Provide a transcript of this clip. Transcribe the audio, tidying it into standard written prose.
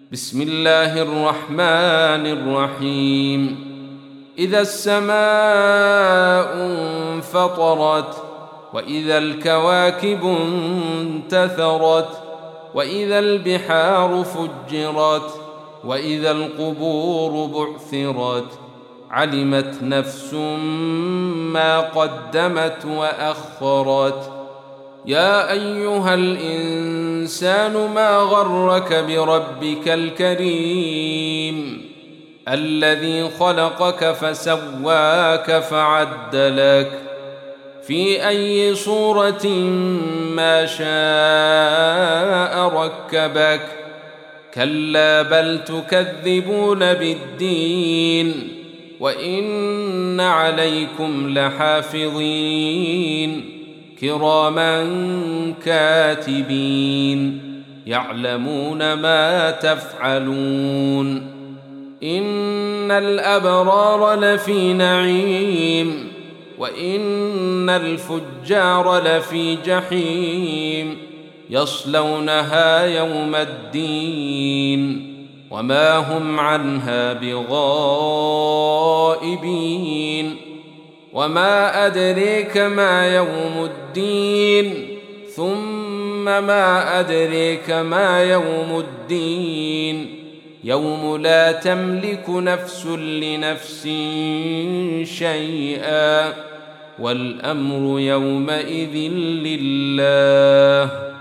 بسم الله الرحمن الرحيم. إذا السماء انفطرت وإذا الكواكب انتثرت وإذا البحار فجرت وإذا القبور بعثرت علمت نفس ما قدمت وأخرت. يا أيها الإنسان ما غرك بربك الكريم الذي خلقك فسواك فعدلك في أي صورة ما شاء ركبك. كلا بل تكذبون بالدين وإن عليكم لحافظين كراما كاتبين يعلمون ما تفعلون. إن الأبرار لفي نعيم وإن الفجار لفي جحيم يصلونها يوم الدين وما هم عنها بغائبين. وما أدريك ما يوم الدين ثم ما أدريك ما يوم الدين يوم لا تملك نفس لنفس شيئا والأمر يومئذ لله.